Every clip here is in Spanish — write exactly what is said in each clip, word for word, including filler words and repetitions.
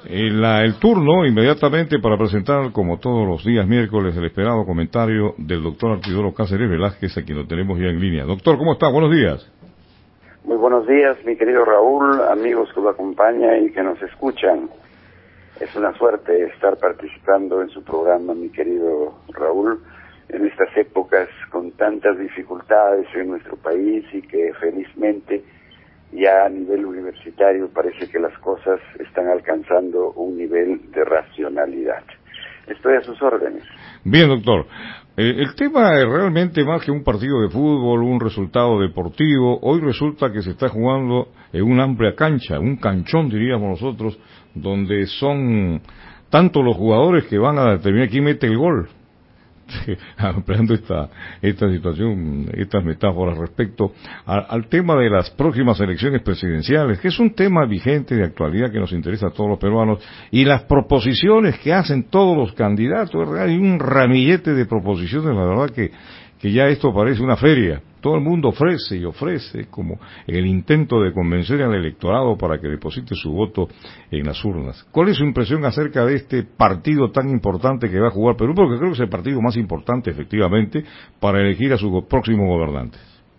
Eh, la, el turno inmediatamente para presentar, como todos los días miércoles, el esperado comentario del doctor Artidoro Cáceres Velázquez, a quien lo tenemos ya en línea. Doctor, ¿cómo está? Buenos días. Muy buenos días, mi querido Raúl, amigos que lo acompañan y que nos escuchan. Es una suerte estar participando en su programa, mi querido Raúl, en estas épocas con tantas dificultades en nuestro país y que felizmente ya a nivel universitario parece que las cosas están alcanzando un nivel de racionalidad. Estoy a sus órdenes. Bien, doctor. Eh, el tema es realmente más que un partido de fútbol, un resultado deportivo. Hoy resulta que se está jugando en una amplia cancha, un canchón diríamos nosotros, donde son tanto los jugadores que van a determinar quién mete el gol. Ampliando esta esta situación, estas metáforas respecto a, al tema de las próximas elecciones presidenciales, que es un tema vigente de actualidad que nos interesa a todos los peruanos, y las proposiciones que hacen todos los candidatos. Hay un ramillete de proposiciones, la verdad que que ya esto parece una feria. Todo el mundo ofrece y ofrece, como en el intento de convencer al electorado para que deposite su voto en las urnas. ¿Cuál es su impresión acerca de este partido tan importante que va a jugar Perú? Porque creo que es el partido más importante, efectivamente, para elegir a sus próximos gobernantes.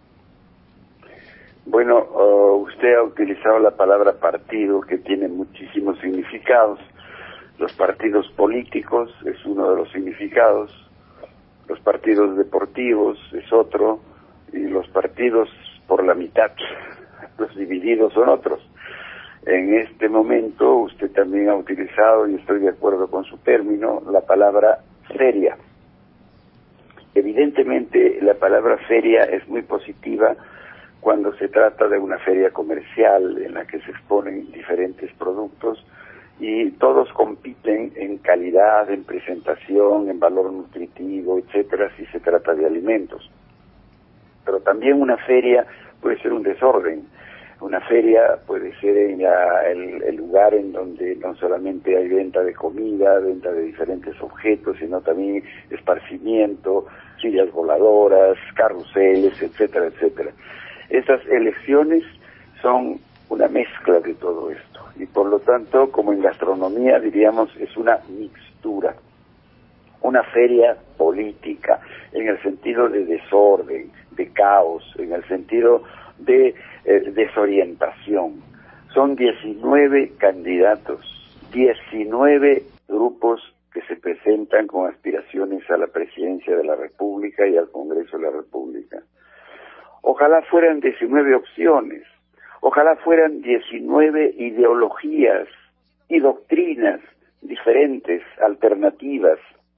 Bueno, uh, usted ha utilizado la palabra partido, que tiene muchísimos significados. Los partidos políticos es uno de los significados. Los partidos deportivos es otro, y los partidos por la mitad, los divididos son otros. En este momento usted también ha utilizado, y estoy de acuerdo con su término, la palabra feria. Evidentemente la palabra feria es muy positiva cuando se trata de una feria comercial en la que se exponen diferentes productos y todos compiten en calidad, en presentación, en valor nutritivo, etcétera, si se trata de alimentos. Pero también una feria puede ser un desorden. Una feria puede ser en la, el, el lugar en donde no solamente hay venta de comida, venta de diferentes objetos, sino también esparcimiento, sillas voladoras, carruseles, etcétera, etcétera. Estas elecciones son una mezcla de todo esto, y por lo tanto, como en gastronomía diríamos, es una mixtura, una feria política, en el sentido de desorden, de caos, en el sentido de eh, desorientación. Son diecinueve candidatos, diecinueve grupos que se presentan con aspiraciones a la presidencia de la República y al Congreso de la República. Ojalá fueran diecinueve opciones. Ojalá fueran diecinueve ideologías y doctrinas diferentes, alternativas.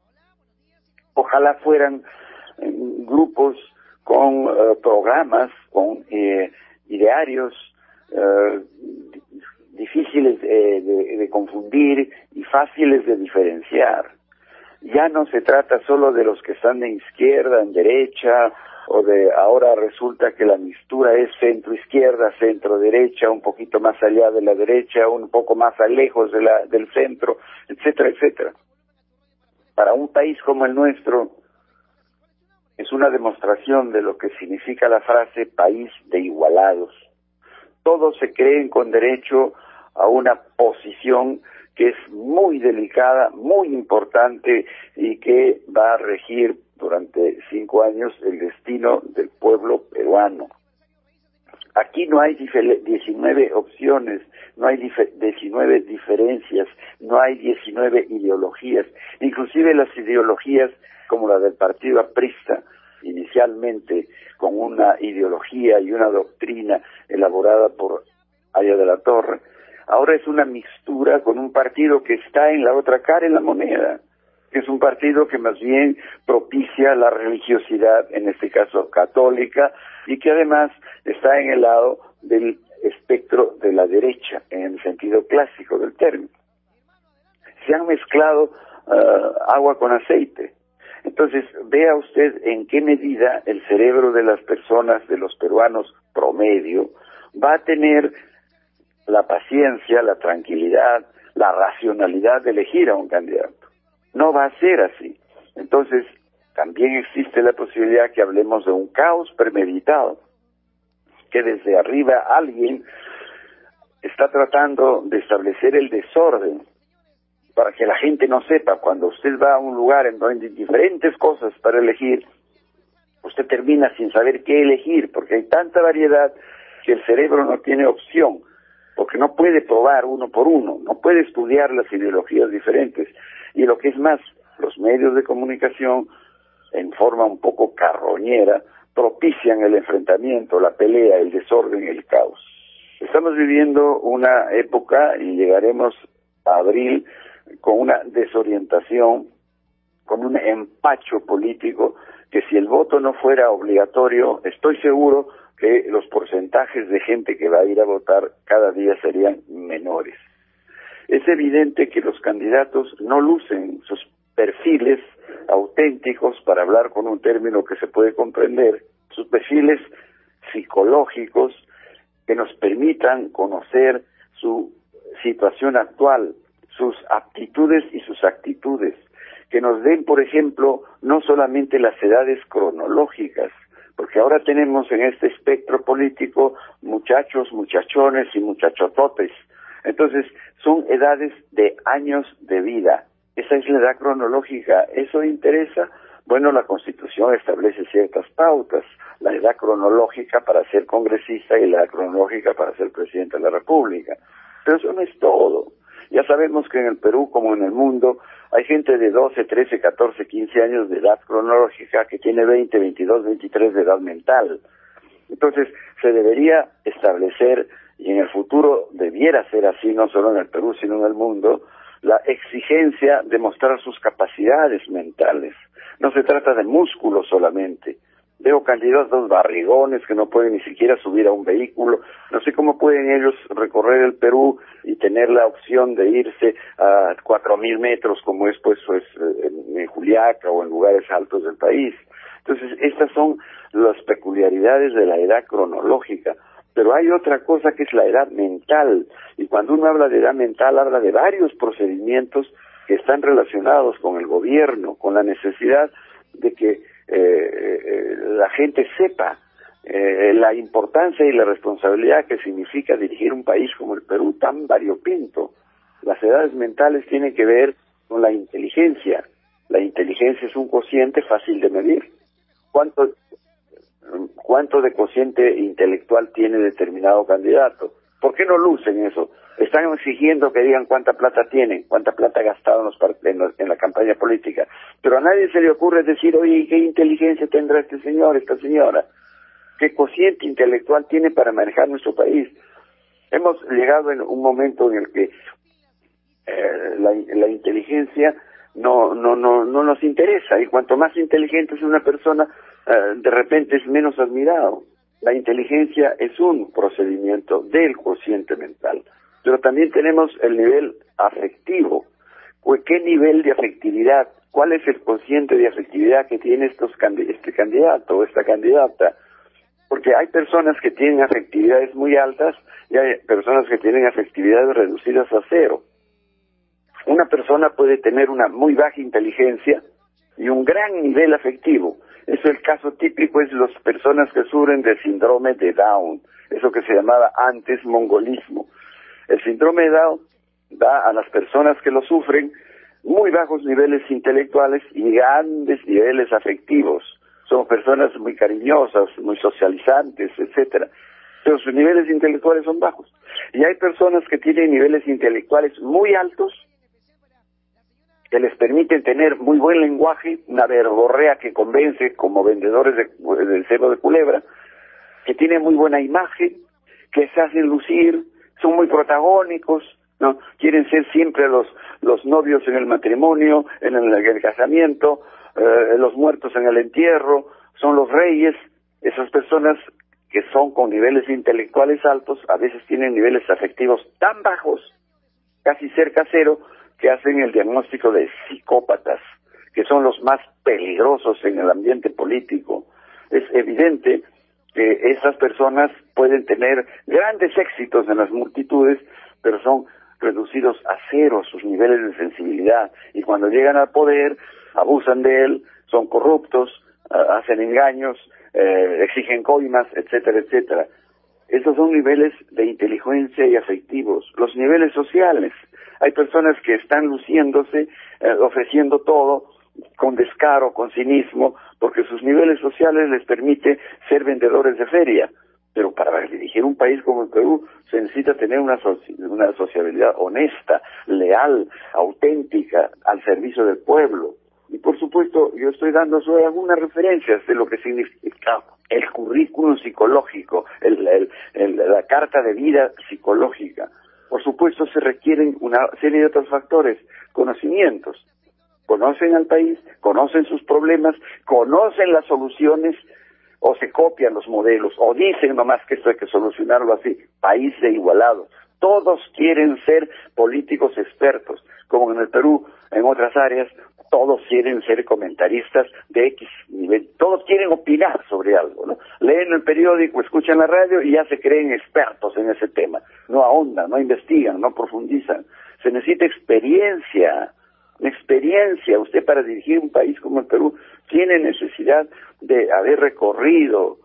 Ojalá fueran eh, grupos con eh, programas, con eh, idearios eh, difíciles eh, de, de confundir y fáciles de diferenciar. Ya no se trata solo de los que están en izquierda, en derecha, o de ahora resulta que la mixtura es centro-izquierda, centro-derecha, un poquito más allá de la derecha, un poco más lejos de la, del centro, etcétera, etcétera. Para un país como el nuestro, es una demostración de lo que significa la frase país de igualados. Todos se creen con derecho a una posición que es muy delicada, muy importante y que va a regir durante cinco años el destino del pueblo peruano. Aquí no hay diecinueve opciones, no hay diecinueve diferencias, no hay diecinueve ideologías. Inclusive las ideologías como la del partido aprista, inicialmente con una ideología y una doctrina elaborada por Aya de la Torre, ahora es una mixtura con un partido que está en la otra cara de la moneda, que es un partido que más bien propicia la religiosidad, en este caso católica, y que además está en el lado del espectro de la derecha, en el sentido clásico del término. Se han mezclado uh, agua con aceite. Entonces, vea usted en qué medida el cerebro de las personas, de los peruanos promedio, va a tener la paciencia, la tranquilidad, la racionalidad de elegir a un candidato. No va a ser así. Entonces, también existe la posibilidad que hablemos de un caos premeditado, que desde arriba alguien está tratando de establecer el desorden para que la gente no sepa. Cuando usted va a un lugar en donde hay diferentes cosas para elegir, usted termina sin saber qué elegir, porque hay tanta variedad que el cerebro no tiene opción, porque no puede probar uno por uno, no puede estudiar las ideologías diferentes. Y lo que es más, los medios de comunicación, en forma un poco carroñera, propician el enfrentamiento, la pelea, el desorden, el caos. Estamos viviendo una época y llegaremos a abril con una desorientación, con un empacho político, que si el voto no fuera obligatorio, estoy seguro que los porcentajes de gente que va a ir a votar cada día serían menores. Es evidente que los candidatos no lucen sus perfiles auténticos, para hablar con un término que se puede comprender, sus perfiles psicológicos que nos permitan conocer su situación actual, sus aptitudes y sus actitudes, que nos den, por ejemplo, no solamente las edades cronológicas, porque ahora tenemos en este espectro político muchachos, muchachones y muchachototes. Entonces, son edades de años de vida. Esa es la edad cronológica. ¿Eso interesa? Bueno, la Constitución establece ciertas pautas. La edad cronológica para ser congresista y la edad cronológica para ser presidente de la República. Pero eso no es todo. Ya sabemos que en el Perú, como en el mundo, hay gente de doce, trece, catorce, quince años de edad cronológica que tiene veinte, veintidós, veintitrés de edad mental. Entonces, se debería establecer, y en el futuro debiera ser así, no solo en el Perú, sino en el mundo, la exigencia de mostrar sus capacidades mentales. No se trata de músculos solamente. Veo candidatos barrigones que no pueden ni siquiera subir a un vehículo. No sé cómo pueden ellos recorrer el Perú y tener la opción de irse a cuatro mil metros, como es pues, pues en, en Juliaca o en lugares altos del país. Entonces, estas son las peculiaridades de la edad cronológica. Pero hay otra cosa que es la edad mental, y cuando uno habla de edad mental, habla de varios procedimientos que están relacionados con el gobierno, con la necesidad de que eh, eh, la gente sepa eh, la importancia y la responsabilidad que significa dirigir un país como el Perú tan variopinto. Las edades mentales tienen que ver con la inteligencia. La inteligencia es un cociente fácil de medir. ¿Cuánto... ¿Cuánto de cociente intelectual tiene determinado candidato? ¿Por qué no lucen eso? Están exigiendo que digan cuánta plata tienen, cuánta plata ha gastado en, los en, los, en la campaña política. Pero a nadie se le ocurre decir, oye, ¿qué inteligencia tendrá este señor, esta señora? ¿Qué cociente intelectual tiene para manejar nuestro país? Hemos llegado en un momento en el que eh, la, la inteligencia no, no, no, no nos interesa, y cuanto más inteligente es una persona, Uh, de repente es menos admirado. La inteligencia es un procedimiento del cociente mental, pero también tenemos el nivel afectivo. ¿Qué nivel de afectividad? ¿Cuál es el cociente de afectividad que tiene estos este candidato o esta candidata? Porque hay personas que tienen afectividades muy altas y hay personas que tienen afectividades reducidas a cero. Una persona puede tener una muy baja inteligencia y un gran nivel afectivo. Eso, el caso típico es las personas que sufren de síndrome de Down, eso que se llamaba antes mongolismo. El síndrome de Down da a las personas que lo sufren muy bajos niveles intelectuales y grandes niveles afectivos. Son personas muy cariñosas, muy socializantes, etcétera, pero sus niveles intelectuales son bajos. Y hay personas que tienen niveles intelectuales muy altos, que les permiten tener muy buen lenguaje, una verborrea que convence como vendedores de, del cebo de culebra, que tienen muy buena imagen, que se hacen lucir, son muy protagónicos, ¿no? Quieren ser siempre los, los novios en el matrimonio, en el, en el casamiento, eh, los muertos en el entierro, son los reyes. Esas personas que son con niveles intelectuales altos, a veces tienen niveles afectivos tan bajos, casi cerca a cero, que hacen el diagnóstico de psicópatas, que son los más peligrosos en el ambiente político. Es evidente que esas personas pueden tener grandes éxitos en las multitudes, pero son reducidos a cero sus niveles de sensibilidad, y cuando llegan al poder abusan de él, son corruptos, hacen engaños, eh, exigen coimas, etcétera, etcétera. Esos son niveles de inteligencia y afectivos. Los niveles sociales. hay personas que están luciéndose, eh, ofreciendo todo, con descaro, con cinismo, porque sus niveles sociales les permite ser vendedores de feria. Pero para dirigir un país como el Perú se necesita tener una, soci una sociabilidad honesta, leal, auténtica, al servicio del pueblo. Y por supuesto, yo estoy dando solo algunas referencias de lo que significa el currículum psicológico, el, el, el, la carta de vida psicológica. Por supuesto, se requieren una serie de otros factores, conocimientos. Conocen al país, conocen sus problemas, conocen las soluciones, o se copian los modelos, o dicen nomás que esto hay que solucionarlo así, país de igualados. Todos quieren ser políticos expertos, como en el Perú, en otras áreas, todos quieren ser comentaristas de X nivel, todos quieren opinar sobre algo, ¿no? Leen el periódico, escuchan la radio y ya se creen expertos en ese tema. No ahondan, no investigan, no profundizan. Se necesita experiencia, experiencia. Usted para dirigir un país como el Perú tiene necesidad de haber recorrido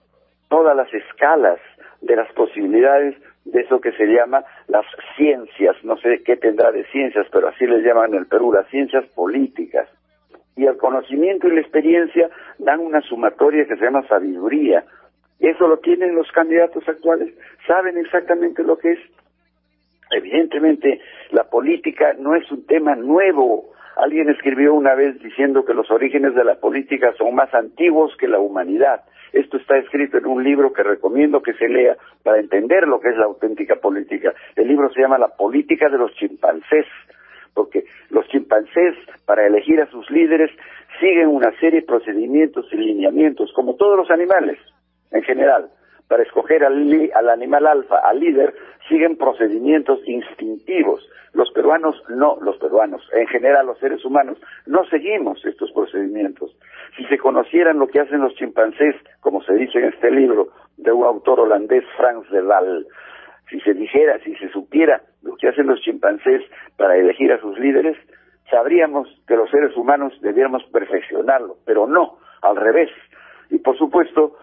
todas las escalas de las posibilidades de eso que se llama las ciencias, no sé qué tendrá de ciencias, pero así les llaman en el Perú, las ciencias políticas. Y el conocimiento y la experiencia dan una sumatoria que se llama sabiduría. Eso lo tienen los candidatos actuales, saben exactamente lo que es. Evidentemente, la política no es un tema nuevo. Alguien escribió una vez diciendo que los orígenes de la política son más antiguos que la humanidad. Esto está escrito en un libro que recomiendo que se lea para entender lo que es la auténtica política. El libro se llama La política de los chimpancés, porque los chimpancés, para elegir a sus líderes, siguen una serie de procedimientos y lineamientos, como todos los animales en general. Para escoger al, li al animal alfa, al líder, siguen procedimientos instintivos. Los peruanos no, los peruanos, en general los seres humanos, no seguimos estos procedimientos. Si se conocieran lo que hacen los chimpancés, como se dice en este libro de un autor holandés, Frans de Waal, si se dijera, si se supiera lo que hacen los chimpancés para elegir a sus líderes, sabríamos que los seres humanos debiéramos perfeccionarlo, pero no, al revés. Y por supuesto,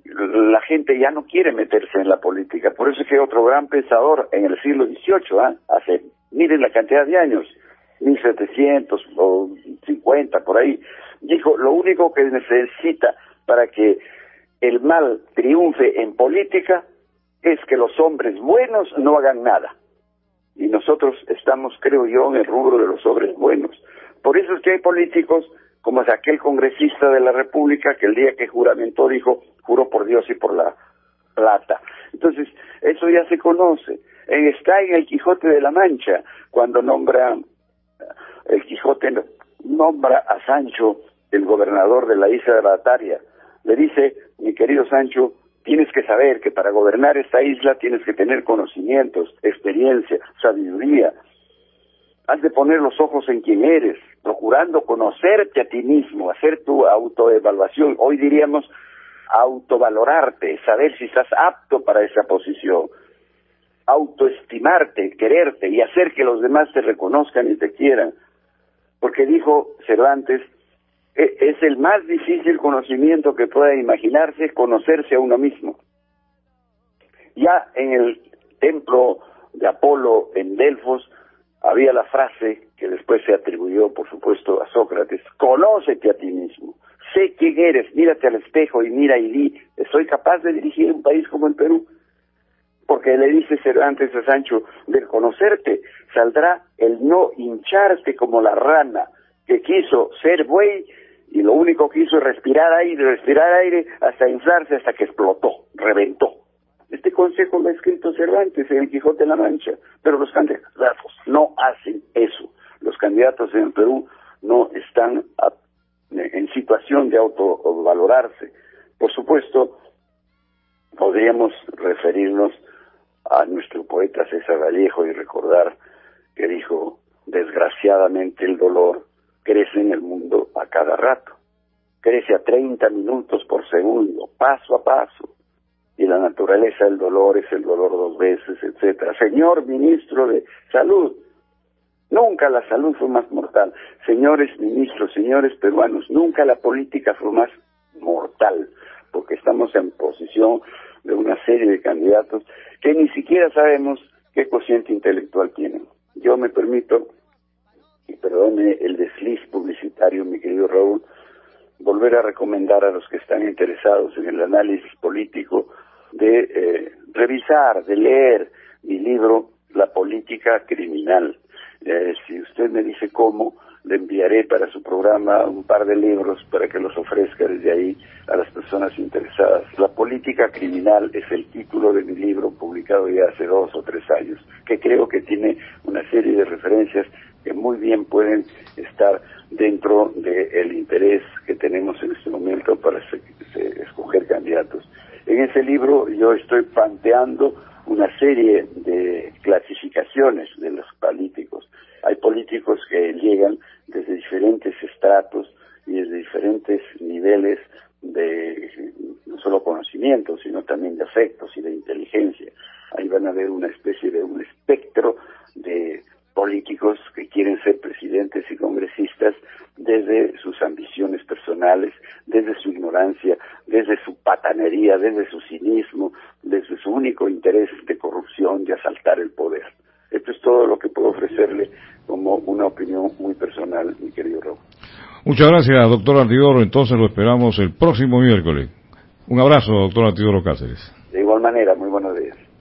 la gente ya no quiere meterse en la política. Por eso es que otro gran pensador en el siglo dieciocho, ¿eh? hace, miren la cantidad de años, mil setecientos o cincuenta, por ahí, dijo, lo único que necesita para que el mal triunfe en política es que los hombres buenos no hagan nada. Y nosotros estamos, creo yo, en el rubro de los hombres buenos. Por eso es que hay políticos como es aquel congresista de la República que el día que juramentó dijo, juro por Dios y por la plata. Entonces, eso ya se conoce. En, está en el Quijote de la Mancha, cuando nombra, el Quijote nombra a Sancho, el gobernador de la isla de Barataria. Le dice, mi querido Sancho, tienes que saber que para gobernar esta isla tienes que tener conocimientos, experiencia, sabiduría. Has de poner los ojos en quién eres, procurando conocerte a ti mismo, hacer tu autoevaluación. Hoy diríamos autovalorarte, saber si estás apto para esa posición. Autoestimarte, quererte y hacer que los demás te reconozcan y te quieran. Porque dijo Cervantes, es el más difícil conocimiento que pueda imaginarse, conocerse a uno mismo. Ya en el templo de Apolo en Delfos, había la frase que después se atribuyó, por supuesto, a Sócrates, conócete a ti mismo, sé quién eres, mírate al espejo y mira y di, ¿soy capaz de dirigir un país como el Perú? Porque le dice Cervantes a Sancho, del conocerte saldrá el no hincharte como la rana que quiso ser buey y lo único que hizo es respirar aire, respirar aire hasta inflarse hasta que explotó, reventó. Este consejo lo ha escrito Cervantes en el Quijote de la Mancha, pero los candidatos no hacen eso. Los candidatos en el Perú no están a, en situación de autovalorarse. Por supuesto, podríamos referirnos a nuestro poeta César Vallejo y recordar que dijo, desgraciadamente el dolor crece en el mundo a cada rato. Crece a treinta minutos por segundo, paso a paso. Y la naturaleza del dolor es el dolor dos veces, etcétera. Señor ministro de Salud, nunca la salud fue más mortal. Señores ministros, señores peruanos, nunca la política fue más mortal, porque estamos en posición de una serie de candidatos que ni siquiera sabemos qué cociente intelectual tienen. yo me permito, y perdone el desliz publicitario, mi querido Raúl, volver a recomendar a los que están interesados en el análisis político de eh, revisar, de leer mi libro La política criminal. Eh, si usted me dice cómo, le enviaré para su programa un par de libros para que los ofrezca desde ahí a las personas interesadas. La política criminal es el título de mi libro, publicado ya hace dos o tres años, que creo que tiene una serie de referencias que muy bien pueden estar dentro del interés que tenemos en este momento para se, se, escoger candidatos. En ese libro yo estoy planteando una serie de clasificaciones de los políticos. Hay políticos que llegan desde diferentes estratos y desde diferentes niveles de no solo conocimiento, sino también de afectos y de inteligencia. Ahí van a ver una especie de un espectro de políticos que quieren ser presidentes y congresistas desde sus ambiciones personales, desde su ignorancia, desde su patanería, desde su cinismo, desde su único interés de corrupción, de asaltar el poder. Esto es todo lo que puedo ofrecerle como una opinión muy personal, mi querido Raúl. Muchas gracias, doctor Antidoro. Entonces lo esperamos el próximo miércoles. Un abrazo, doctor Antidoro Cáceres. De igual manera, muy buenos días.